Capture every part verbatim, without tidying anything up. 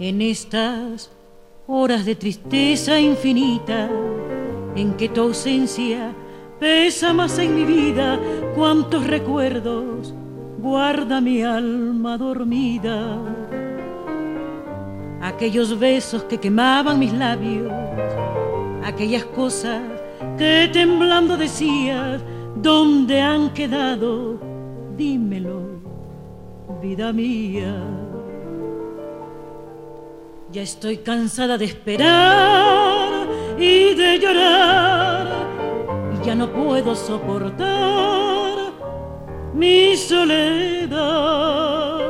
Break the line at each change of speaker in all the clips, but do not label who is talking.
En estas horas de tristeza infinita, en que tu ausencia pesa más en mi vida, cuántos recuerdos guarda mi alma dormida. Aquellos besos que quemaban mis labios, aquellas cosas que temblando decías, ¿dónde han quedado? Dímelo, vida mía. Ya estoy cansada de esperar y de llorar, y ya no puedo soportar mi soledad.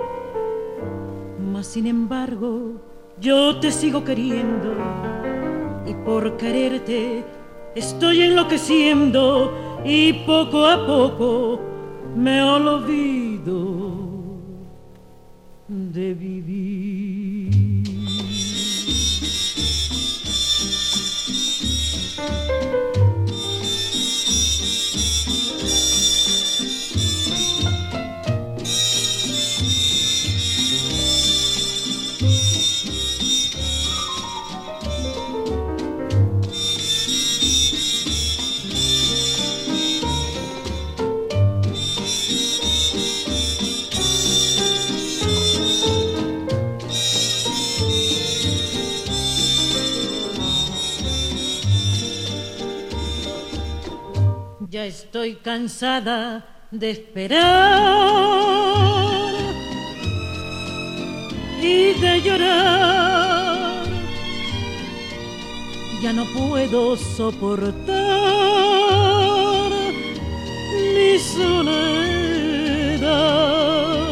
Mas sin embargo yo te sigo queriendo, y por quererte estoy enloqueciendo, y poco a poco me olvido de vivir. Ya estoy cansada de esperar y de llorar, ya no puedo soportar mi soledad.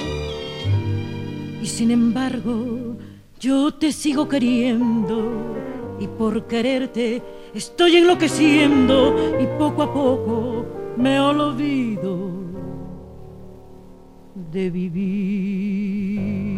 Y sin embargo yo te sigo queriendo, y por quererte estoy enloqueciendo, y poco a poco me olvido de vivir.